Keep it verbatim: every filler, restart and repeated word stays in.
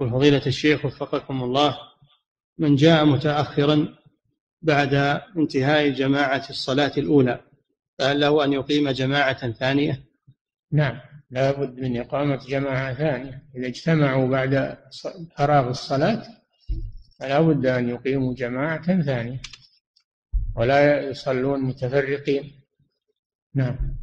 وفضيلة الشيخ وفقكم الله، من جاء متأخرا بعد انتهاء جماعة الصلاة الأولى فهل له أن يقيم جماعة ثانية؟ نعم، لا بد من إقامة جماعة ثانية. إذا اجتمعوا بعد فراغ الصلاة فلا بد أن يقيموا جماعة ثانية ولا يصلون متفرقين. نعم.